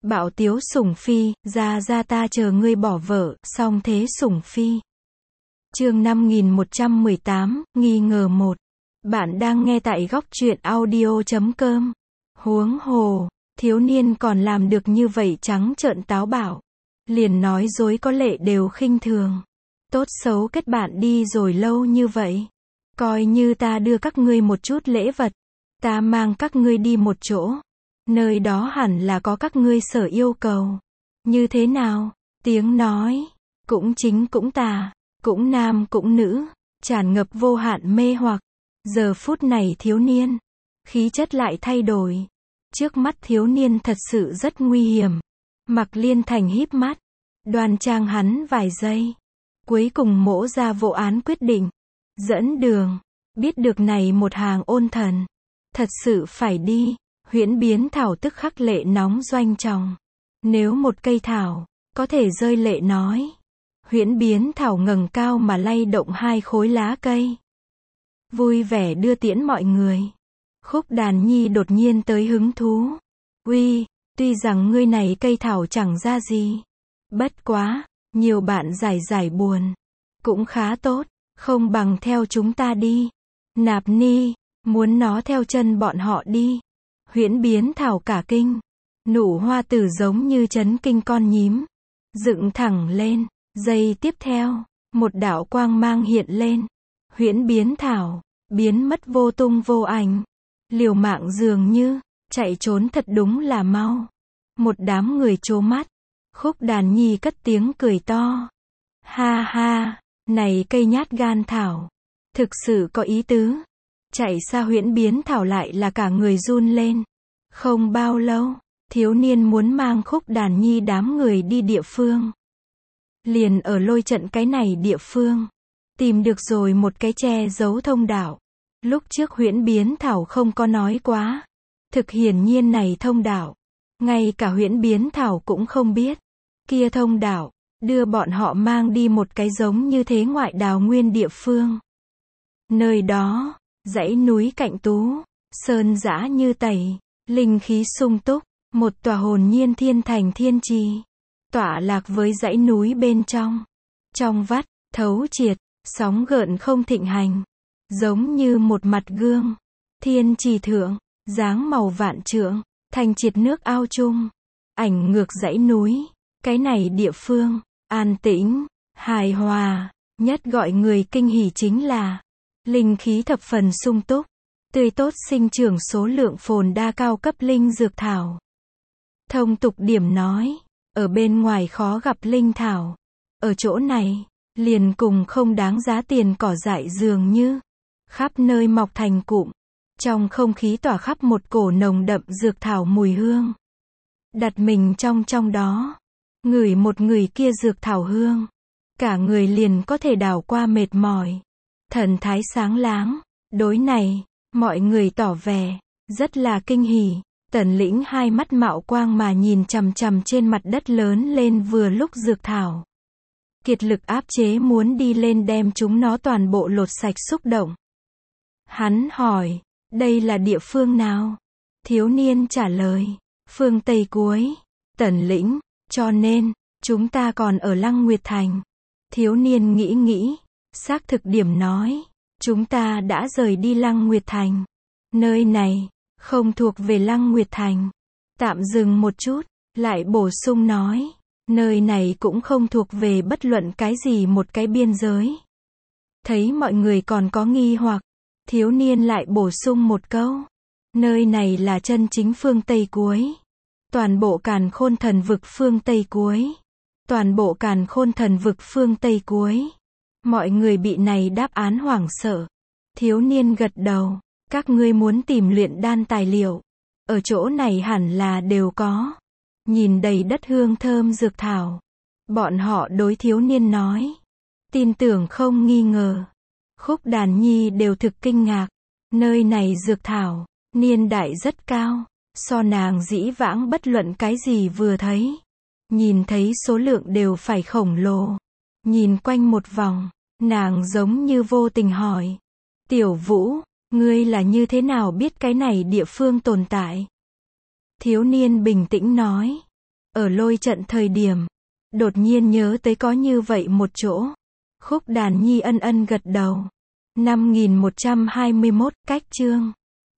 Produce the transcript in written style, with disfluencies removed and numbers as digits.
Bạo tiếu sủng phi, ra ra ta chờ ngươi bỏ vợ, song thế sủng phi. Chương 5118, nghi ngờ 1. Bạn đang nghe tại góc truyện audio.com. Huống hồ, thiếu niên còn làm được như vậy trắng trợn táo bạo. Liền nói dối có lệ đều khinh thường. Tốt xấu kết bạn đi rồi lâu như vậy. Coi như ta đưa các ngươi một chút lễ vật. Ta mang các ngươi đi một chỗ. Nơi đó hẳn là có các ngươi sở yêu cầu. Như thế nào? Tiếng nói, cũng chính cũng tà, cũng nam cũng nữ, tràn ngập vô hạn mê hoặc. Giờ phút này thiếu niên, khí chất lại thay đổi. Trước mắt thiếu niên thật sự rất nguy hiểm. Mạc Liên Thành híp mắt, đoan trang hắn vài giây. Cuối cùng mỗ ra vô án quyết định. Dẫn đường, biết được này một hàng ôn thần. Thật sự phải đi. Huyễn biến thảo tức khắc lệ nóng doanh tròng. Nếu một cây thảo, có thể rơi lệ nói. Huyễn biến thảo ngẩng cao mà lay động hai khối lá cây. Vui vẻ đưa tiễn mọi người. Khúc Đàn Nhi đột nhiên tới hứng thú. Uy, tuy rằng ngươi này cây thảo chẳng ra gì. Bất quá, nhiều bạn giải buồn. Cũng khá tốt, không bằng theo chúng ta đi. Nạp Ni, muốn nó theo chân bọn họ đi. Huyễn biến thảo cả kinh. Nụ hoa tử giống như chấn kinh con nhím. Dựng thẳng lên. Giây tiếp theo, một đạo quang mang hiện lên. Huyễn biến thảo, biến mất vô tung vô ảnh. Liều mạng dường như, chạy trốn thật đúng là mau. Một đám người trố mắt. Khúc Đàn Nhi cất tiếng cười to. Ha ha, này cây nhát gan thảo. Thực sự có ý tứ. Chạy xa huyễn biến thảo lại là cả người run lên. Không bao lâu, thiếu niên muốn mang Khúc Đàn Nhi đám người đi địa phương. Liền ở lôi trận cái này địa phương. Tìm được rồi một cái che giấu thông đạo. Lúc trước huyễn biến thảo không có nói quá. Thực hiển nhiên này thông đạo. Ngay cả huyễn biến thảo cũng không biết. Kia thông đạo, đưa bọn họ mang đi một cái giống như thế ngoại đào nguyên địa phương. Nơi đó, dãy núi cạnh tú, sơn dã như tẩy, linh khí sung túc, một tòa hồn nhiên thiên thành thiên trì, tọa lạc với dãy núi bên trong. Trong vắt, thấu triệt, sóng gợn không thịnh hành, giống như một mặt gương. Thiên trì thượng, dáng màu vạn trượng, thanh triệt nước ao chung, ảnh ngược dãy núi. Cái này địa phương, an tĩnh, hài hòa, nhất gọi người kinh hỉ chính là linh khí thập phần sung túc, tươi tốt sinh trưởng số lượng phồn đa cao cấp linh dược thảo. Thông tục điểm nói, ở bên ngoài khó gặp linh thảo. Ở chỗ này, liền cùng không đáng giá tiền cỏ dại dường như. Khắp nơi mọc thành cụm. Trong không khí tỏa khắp một cổ nồng đậm dược thảo mùi hương. Đặt mình trong đó. Ngửi một người kia dược thảo hương. Cả người liền có thể đảo qua mệt mỏi. Thần thái sáng láng. Đối này, mọi người tỏ vẻ rất là kinh hỉ. Tần Lĩnh hai mắt mạo quang mà nhìn chằm chằm trên mặt đất lớn lên vừa lúc dược thảo. Kiệt lực áp chế muốn đi lên đem chúng nó toàn bộ lột sạch xúc động. Hắn hỏi, đây là địa phương nào? Thiếu niên trả lời, phương Tây cuối. Tần Lĩnh, cho nên, chúng ta còn ở Lăng Nguyệt Thành. Thiếu niên nghĩ, xác thực điểm nói, chúng ta đã rời đi Lăng Nguyệt Thành. Nơi này, không thuộc về Lăng Nguyệt Thành. Tạm dừng một chút, lại bổ sung nói, nơi này cũng không thuộc về bất luận cái gì một cái biên giới. Thấy mọi người còn có nghi hoặc, thiếu niên lại bổ sung một câu, nơi này là chân chính phương Tây cuối. Toàn bộ Càn Khôn Thần Vực phương Tây cuối. Toàn bộ Càn Khôn Thần Vực phương Tây cuối. Mọi người bị này đáp án hoảng sợ. Thiếu niên gật đầu. Các ngươi muốn tìm luyện đan tài liệu. Ở chỗ này hẳn là đều có. Nhìn đầy đất hương thơm dược thảo. Bọn họ đối thiếu niên nói. Tin tưởng không nghi ngờ. Khúc Đàn Nhi đều thực kinh ngạc. Nơi này dược thảo, niên đại rất cao. So nàng dĩ vãng bất luận cái gì vừa thấy. Nhìn thấy số lượng đều phải khổng lồ. Nhìn quanh một vòng, nàng giống như vô tình hỏi. Tiểu Vũ, ngươi là như thế nào biết cái này địa phương tồn tại? Thiếu niên bình tĩnh nói. Ở lôi trận thời điểm, đột nhiên nhớ tới có như vậy một chỗ. Khúc Đàn Nhi ân ân gật đầu. 5121, cách chương